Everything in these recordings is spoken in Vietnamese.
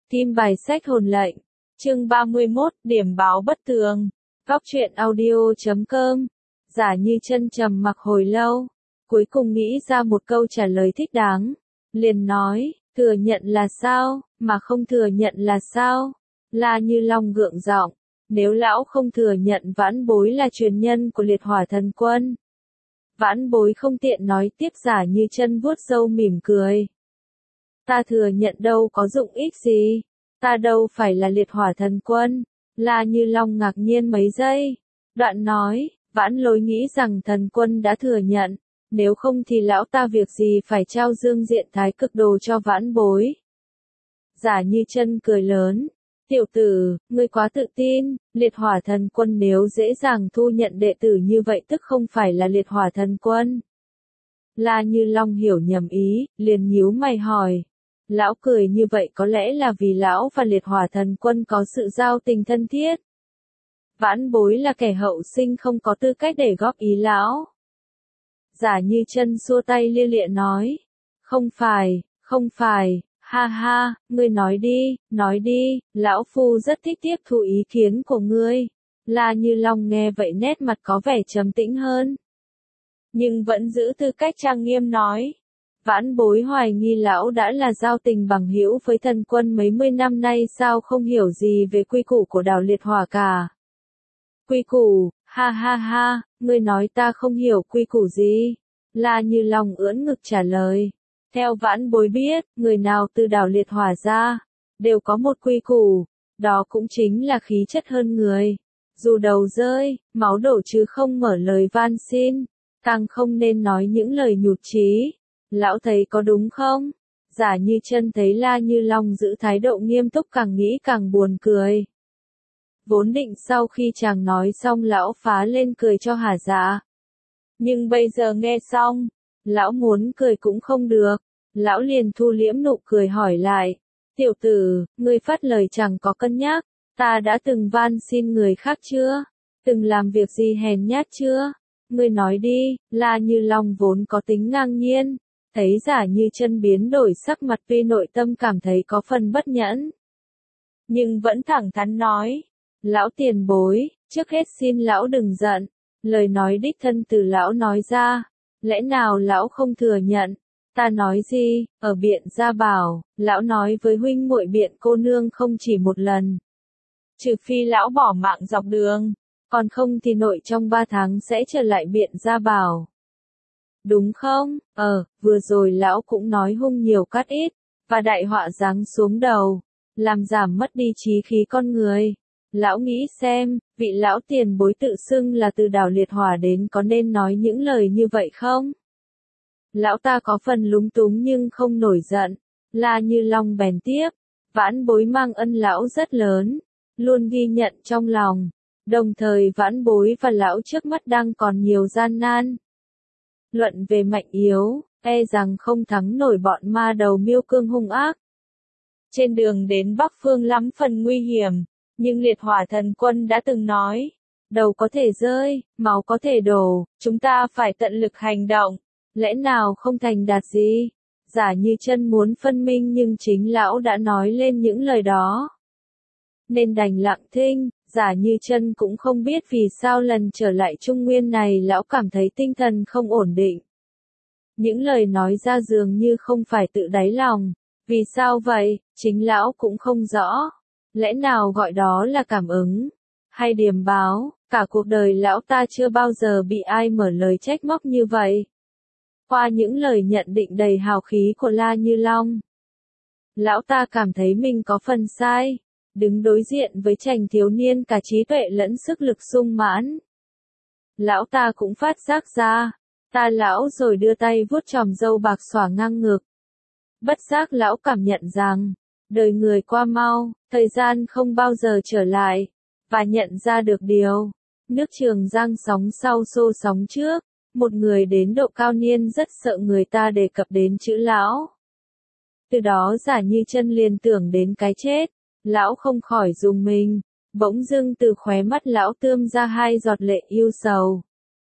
Kim bài sách hồn lệnh. Chương 31, điểm báo bất tường. Góc truyện audio.com. Giả Như Chân trầm mặc hồi lâu, cuối cùng nghĩ ra một câu trả lời thích đáng. Liền nói, thừa nhận là sao, mà không thừa nhận là sao? La Như Long gượng giọng, nếu lão không thừa nhận Vãn Bối là truyền nhân của Liệt Hỏa Thần Quân. Vãn Bối không tiện nói tiếp. Giả Như Chân vuốt râu mỉm cười. Ta thừa nhận đâu có dụng ích gì, ta đâu phải là Liệt Hỏa Thần Quân. La Như Long ngạc nhiên mấy giây, đoạn nói, Vãn Lối nghĩ rằng thần quân đã thừa nhận, nếu không thì lão ta việc gì phải trao dương diện thái cực đồ cho Vãn Bối. Giả Như Chân cười lớn, tiểu tử, ngươi quá tự tin, Liệt Hỏa Thần Quân nếu dễ dàng thu nhận đệ tử như vậy tức không phải là Liệt Hỏa Thần Quân. La Như Long hiểu nhầm ý, liền nhíu mày hỏi. Lão cười như vậy có lẽ là vì lão và Liệt Hỏa Thần Quân có sự giao tình thân thiết. Vãn Bối là kẻ hậu sinh không có tư cách để góp ý lão. Giả Như Chân xua tay lia lịa nói. Không phải, ha ha, ngươi nói đi, lão phu rất thích tiếp thu ý kiến của ngươi. La Như Long nghe vậy nét mặt có vẻ trầm tĩnh hơn, nhưng vẫn giữ tư cách trang nghiêm nói. Vãn Bối hoài nghi lão đã là giao tình bằng hữu với thần quân mấy mươi năm nay sao không hiểu gì về quy củ của đảo Liệt Hỏa cả. Quy củ, ha ha ha, ngươi nói ta không hiểu quy củ gì? La Như Long ưỡn ngực trả lời. Theo Vãn Bối biết, người nào từ đảo Liệt Hỏa ra, đều có một quy củ, đó cũng chính là khí chất hơn người. Dù đầu rơi, máu đổ chứ không mở lời van xin, càng không nên nói những lời nhụt chí. Lão thấy có đúng không? Giả Như Chân thấy La Như Long giữ thái độ nghiêm túc càng nghĩ càng buồn cười. Vốn định sau khi chàng nói xong lão phá lên cười cho hả dạ. Nhưng bây giờ nghe xong, lão muốn cười cũng không được. Lão liền thu liễm nụ cười hỏi lại. Tiểu tử, ngươi phát lời chẳng có cân nhắc, ta đã từng van xin người khác chưa? Từng làm việc gì hèn nhát chưa? Ngươi nói đi. La Như Long vốn có tính ngang nhiên, thấy Giả Như Chân biến đổi sắc mặt tuy nội tâm cảm thấy có phần bất nhẫn, nhưng vẫn thẳng thắn nói. Lão tiền bối, trước hết xin lão đừng giận, lời nói đích thân từ lão nói ra, lẽ nào lão không thừa nhận? Ta nói gì, ở Biện Gia Bảo, lão nói với huynh muội Biện cô nương không chỉ một lần. Trừ phi lão bỏ mạng dọc đường, còn không thì nội trong 3 tháng sẽ trở lại Biện Gia Bảo. Đúng không? Vừa rồi lão cũng nói hung nhiều cát ít, và đại họa giáng xuống đầu, làm giảm mất đi chí khí con người. Lão nghĩ xem, vị lão tiền bối tự xưng là từ đảo Liệt Hỏa đến có nên nói những lời như vậy không? Lão ta có phần lúng túng nhưng không nổi giận. La Như Long bèn tiếp, Vãn Bối mang ân lão rất lớn, luôn ghi nhận trong lòng. Đồng thời Vãn Bối và lão trước mắt đang còn nhiều gian nan. Luận về mạnh yếu, e rằng không thắng nổi bọn ma đầu Miêu Cương hung ác. Trên đường đến Bắc Phương lắm phần nguy hiểm, nhưng Liệt Hỏa Thần Quân đã từng nói, đầu có thể rơi, máu có thể đổ, chúng ta phải tận lực hành động, lẽ nào không thành đạt gì? Giả Như Chân muốn phân minh nhưng chính lão đã nói lên những lời đó, nên đành lặng thinh. Giả Như Chân cũng không biết vì sao lần trở lại Trung Nguyên này lão cảm thấy tinh thần không ổn định. Những lời nói ra dường như không phải tự đáy lòng. Vì sao vậy, chính lão cũng không rõ. Lẽ nào gọi đó là cảm ứng, hay điềm báo? Cả cuộc đời lão ta chưa bao giờ bị ai mở lời trách móc như vậy. Qua những lời nhận định đầy hào khí của La Như Long, lão ta cảm thấy mình có phần sai. Đứng đối diện với chàng thiếu niên cả trí tuệ lẫn sức lực sung mãn, lão ta cũng phát giác ra. Ta lão rồi đưa tay vuốt chòm râu bạc xõa ngang ngực. Bất giác lão cảm nhận rằng, đời người qua mau, thời gian không bao giờ trở lại, và nhận ra được điều, nước Trường Giang sóng sau xô sóng trước, một người đến độ cao niên rất sợ người ta đề cập đến chữ lão. Từ đó Giả Như Chân liền tưởng đến cái chết. Lão không khỏi rùng mình, bỗng dưng từ khóe mắt lão tươm ra 2 giọt lệ yêu sầu.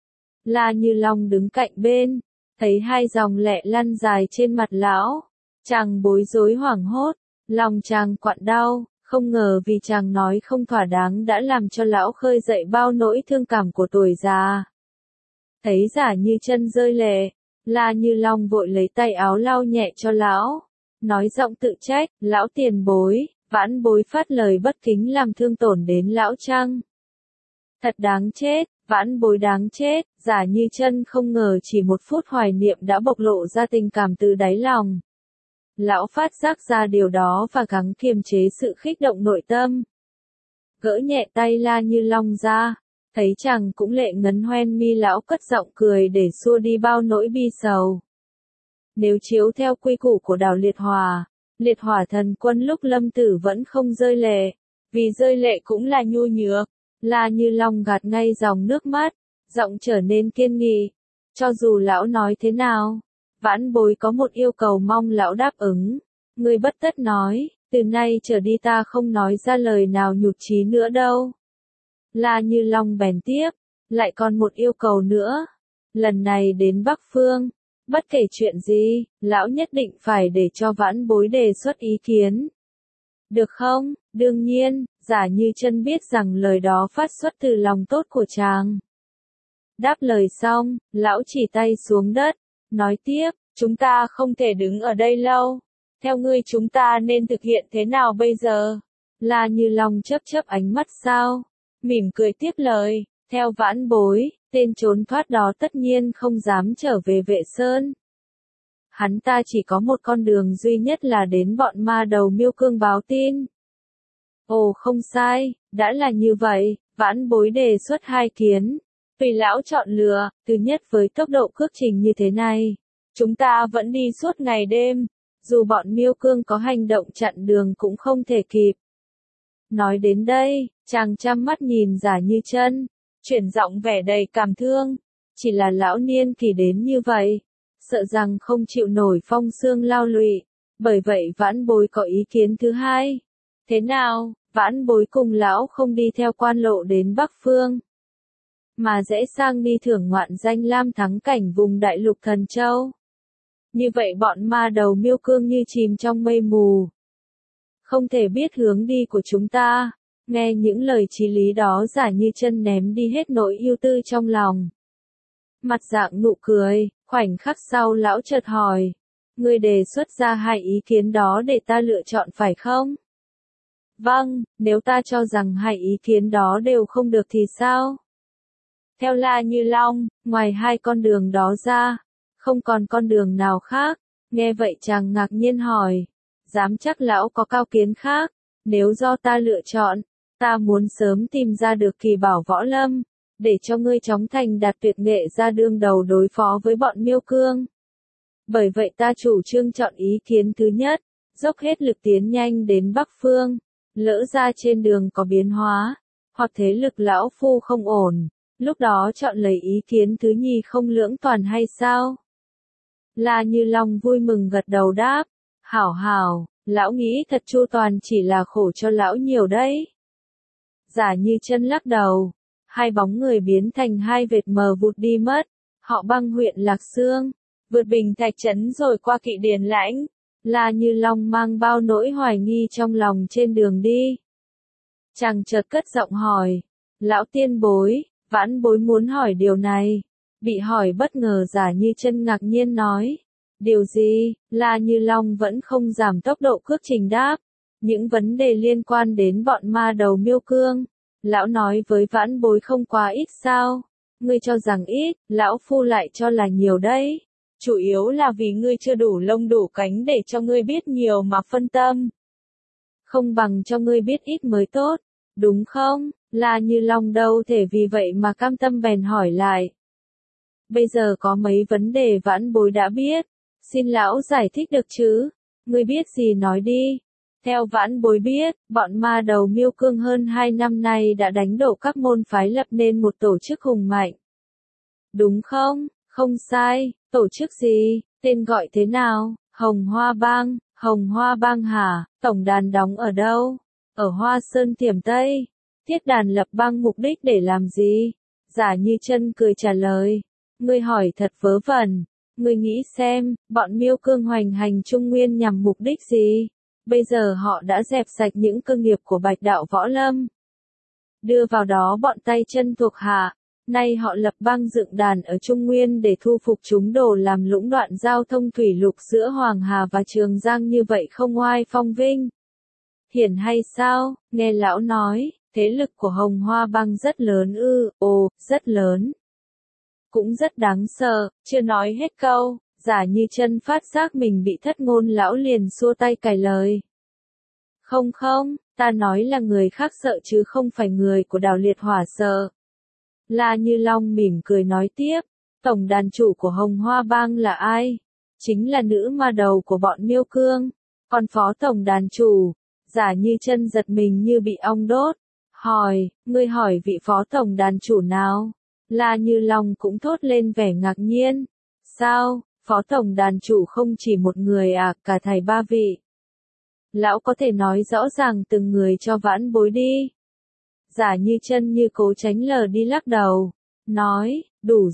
La Như Long đứng cạnh bên, thấy 2 dòng lệ lăn dài trên mặt lão, chàng bối rối hoảng hốt, Lòng chàng quặn đau, không ngờ vì chàng nói không thỏa đáng đã làm cho lão khơi dậy bao nỗi thương cảm của tuổi già. Thấy Giả Như Chân rơi lệ, La Như Long vội lấy tay áo lau nhẹ cho lão, nói giọng tự trách, lão tiền bối, vãn bối phát lời bất kính làm thương tổn đến lão chăng? Thật đáng chết, vãn bối đáng chết. Giả Như Chân không ngờ chỉ một phút hoài niệm đã bộc lộ ra tình cảm từ đáy lòng. Lão phát giác ra điều đó và gắng kiềm chế sự kích động nội tâm. Gỡ nhẹ tay La Như Long ra, thấy chàng cũng lệ ngấn hoen mi, lão cất giọng cười để xua đi bao nỗi bi sầu. Nếu chiếu theo quy củ của đảo Liệt Hỏa Thần Quân lúc lâm tử vẫn không rơi lệ, vì rơi lệ cũng là nhu nhược. La Như Long gạt ngay dòng nước mắt, giọng trở nên kiên nghị. Cho dù lão nói thế nào, vãn bối có một yêu cầu mong lão đáp ứng. Ngươi bất tất nói, từ nay trở đi ta không nói ra lời nào nhụt chí nữa đâu. La Như Long bèn tiếp, lại còn một yêu cầu nữa. Lần này đến Bắc Phương, bất kể chuyện gì, lão nhất định phải để cho vãn bối đề xuất ý kiến. Được không? Đương nhiên, Giả Như Chân biết rằng lời đó phát xuất từ lòng tốt của chàng. Đáp lời xong, lão chỉ tay xuống đất, nói tiếp, chúng ta không thể đứng ở đây lâu. Theo ngươi chúng ta nên thực hiện thế nào bây giờ? La Như Long chớp chớp ánh mắt sao, mỉm cười tiếp lời, theo vãn bối, tên trốn thoát đó tất nhiên không dám trở về Vệ Sơn. Hắn ta chỉ có một con đường duy nhất là đến bọn ma đầu Miêu Cương báo tin. Ồ không sai, đã là như vậy, vãn bối đề xuất hai kiến. Tùy lão chọn lựa, thứ nhất với tốc độ cước trình như thế này, chúng ta vẫn đi suốt ngày đêm, dù bọn Miêu Cương có hành động chặn đường cũng không thể kịp. Nói đến đây, chàng chăm mắt nhìn Giả Như Chân, chuyển giọng vẻ đầy cảm thương, chỉ là lão niên kỷ đến như vậy, sợ rằng không chịu nổi phong sương lao lụy, bởi vậy vãn bối có ý kiến thứ hai. Thế nào, vãn bối cùng lão không đi theo quan lộ đến Bắc Phương, mà rẽ sang đi thưởng ngoạn danh lam thắng cảnh vùng đại lục Thần Châu. Như vậy bọn ma đầu Miêu Cương như chìm trong mây mù, không thể biết hướng đi của chúng ta. Nghe những lời chí lý đó, Giả Như Chân ném đi hết nỗi ưu tư trong lòng. Mặt dạng nụ cười, khoảnh khắc sau lão chợt hỏi, ngươi đề xuất ra hai ý kiến đó để ta lựa chọn phải không? Vâng, nếu ta cho rằng hai ý kiến đó đều không được thì sao? Theo La Như Long, ngoài hai con đường đó ra, không còn con đường nào khác. Nghe vậy chàng ngạc nhiên hỏi, dám chắc lão có cao kiến khác? Nếu do ta lựa chọn, ta muốn sớm tìm ra được kỳ bảo võ lâm, để cho ngươi chóng thành đạt tuyệt nghệ ra đương đầu đối phó với bọn Miêu Cương. Bởi vậy ta chủ trương chọn ý kiến thứ nhất, dốc hết lực tiến nhanh đến Bắc Phương, lỡ ra trên đường có biến hóa, hoặc thế lực lão phu không ổn, lúc đó chọn lấy ý kiến thứ nhì không lưỡng toàn hay sao? La Như Long vui mừng gật đầu đáp, hảo hảo, lão nghĩ thật chu toàn, chỉ là khổ cho lão nhiều đấy. Giả Như Chân lắc đầu, hai bóng người biến thành hai vệt mờ vụt đi mất. Họ băng huyện Lạc Xương, vượt Bình Thạch Trấn rồi qua Kỵ Điền Lãnh. La Như Long mang bao nỗi hoài nghi trong lòng trên đường đi. Chàng chợt cất giọng hỏi, lão tiên bối, vãn bối muốn hỏi điều này. Bị hỏi bất ngờ, Giả Như Chân ngạc nhiên nói, điều gì? La Như Long vẫn không giảm tốc độ cước trình đáp, những vấn đề liên quan đến bọn ma đầu Miêu Cương. Lão nói với vãn bối không quá ít sao? Ngươi cho rằng ít, lão phu lại cho là nhiều đấy. Chủ yếu là vì ngươi chưa đủ lông đủ cánh để cho ngươi biết nhiều mà phân tâm. Không bằng cho ngươi biết ít mới tốt, đúng không? La Như Long đâu thể vì vậy mà cam tâm, bèn hỏi lại. Bây giờ có mấy vấn đề vãn bối đã biết, xin lão giải thích được chứ? Ngươi biết gì nói đi. Theo vãn bối biết, bọn ma đầu Miêu Cương hơn 2 năm nay đã đánh đổ các môn phái, lập nên một tổ chức hùng mạnh. Đúng không? Không sai. Tổ chức gì? Tên gọi thế nào? Hồng Hoa Bang. Hồng Hoa Bang hả? Tổng đàn đóng ở đâu? Ở Hoa Sơn Tiềm Tây. Thiết đàn lập bang mục đích để làm gì? Giả Như Chân cười trả lời. Ngươi hỏi thật vớ vẩn. Ngươi nghĩ xem, bọn Miêu Cương hoành hành Trung Nguyên nhằm mục đích gì? Bây giờ họ đã dẹp sạch những cơ nghiệp của Bạch đạo võ lâm. Đưa vào đó bọn tay chân thuộc hạ. Nay họ lập bang dựng đàn ở Trung Nguyên để thu phục chúng đồ làm lũng đoạn giao thông thủy lục giữa Hoàng Hà và Trường Giang, như vậy không oai phong vinh hiển hay sao? Nghe lão nói, thế lực của Hồng Hoa bang rất lớn ư? Ồ, rất lớn. Cũng rất đáng sợ. Chưa nói hết câu, Giả Như Chân phát giác mình bị thất ngôn, lão liền xua tay cài lời. Không không, ta nói là người khác sợ chứ không phải người của Đào Liệt Hỏa sợ. La Như Long mỉm cười nói tiếp, tổng đàn chủ của Hồng Hoa bang là ai? Chính là nữ ma đầu của bọn Miêu Cương. Còn phó tổng đàn chủ? Giả Như Chân giật mình như bị ong đốt. Hỏi, ngươi hỏi vị phó tổng đàn chủ nào? La Như Long cũng thốt lên vẻ ngạc nhiên. Sao, phó tổng đàn chủ không chỉ một người à, cả thầy ba vị. Lão có thể nói rõ ràng từng người cho vãn bối đi. Giả Như Chân như cố tránh lờ đi lắc đầu. Nói, đủ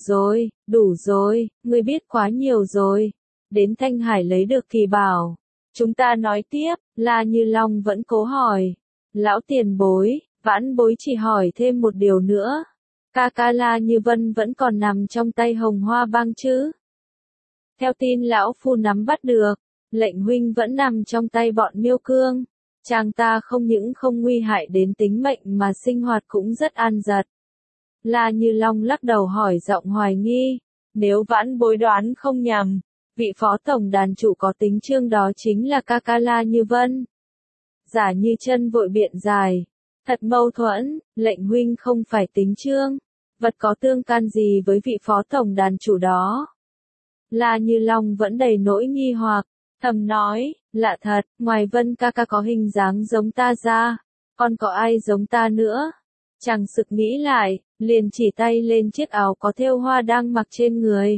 rồi, ngươi biết quá nhiều rồi. Đến Thanh Hải lấy được kỳ bảo. Chúng ta nói tiếp, La Như Long vẫn cố hỏi. Lão tiền bối, vãn bối chỉ hỏi thêm một điều nữa. Ca ca La Như Vân vẫn còn nằm trong tay Hồng Hoa bang chứ? Theo tin lão phu nắm bắt được, lệnh huynh vẫn nằm trong tay bọn Miêu Cương. Chàng ta không những không nguy hại đến tính mệnh mà sinh hoạt cũng rất an giật. La Như Long lắc đầu hỏi giọng hoài nghi. Nếu vãn bối đoán không nhầm, vị phó tổng đàn chủ có tính chương đó chính là ca ca La Như Vân. Giả Như Chân vội biện giải. Thật mâu thuẫn, lệnh huynh không phải tính chương. Vật có tương can gì với vị phó tổng đàn chủ đó? La Như Long vẫn đầy nỗi nghi hoặc, thầm nói, lạ thật, ngoài Vân ca ca có hình dáng giống ta ra, còn có ai giống ta nữa? Chàng sực nghĩ lại, liền chỉ tay lên chiếc áo có thêu hoa đang mặc trên người.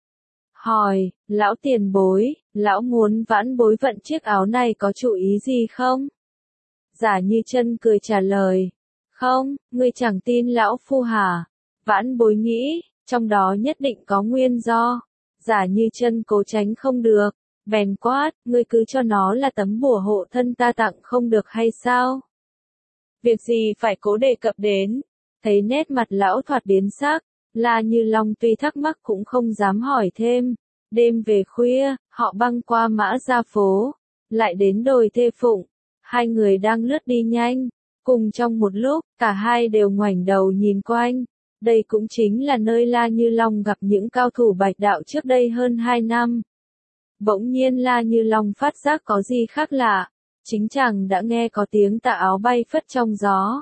Hỏi, lão tiền bối, lão muốn vãn bối vận chiếc áo này có chủ ý gì không? Giả Như Chân cười trả lời, không, ngươi chẳng tin lão phu hả? Vãn bối nghĩ, trong đó nhất định có nguyên do. Giả Như Chân cố tránh không được, bèn quát, ngươi cứ cho nó là tấm bùa hộ thân ta tặng không được hay sao? Việc gì phải cố đề cập đến? Thấy nét mặt lão thoạt biến sắc, La Như Long tuy thắc mắc cũng không dám hỏi thêm. Đêm về khuya, họ băng qua Mã Gia phố, lại đến đồi Thê Phụng. Hai người đang lướt đi nhanh, cùng trong một lúc, cả hai đều ngoảnh đầu nhìn quanh. Đây cũng chính là nơi La Như Long gặp những cao thủ Bạch đạo trước đây hơn 2 năm. Bỗng nhiên La Như Long phát giác có gì khác lạ, chính chàng đã nghe có tiếng tà áo bay phất trong gió.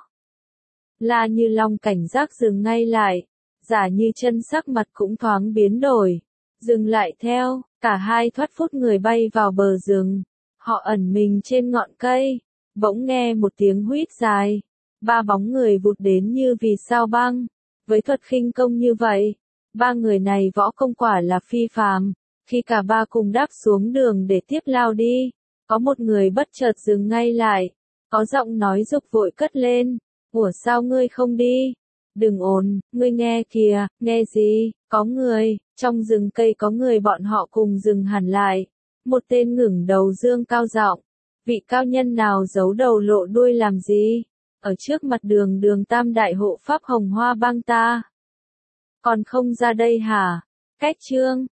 La Như Long cảnh giác dừng ngay lại, Giả Như Chân sắc mặt cũng thoáng biến đổi, dừng lại theo, cả hai thoát phút người bay vào bờ rừng. Họ ẩn mình trên ngọn cây, bỗng nghe một tiếng huýt dài, ba bóng người vụt đến như vì sao băng. Với thuật khinh công như vậy, ba người này võ công quả là phi phàm. Khi cả ba cùng đáp xuống đường để tiếp lao đi, có một người bất chợt dừng ngay lại, có giọng nói giục vội cất lên, ủa sao ngươi không đi? Đừng ồn, ngươi nghe kìa, nghe gì, có người, trong rừng cây có người. Bọn họ cùng dừng hẳn lại, một tên ngẩng đầu dương cao giọng, vị cao nhân nào giấu đầu lộ đuôi làm gì? Ở trước mặt đường Tam đại hộ pháp Hồng Hoa bang ta. Còn không ra đây hả? Cách chương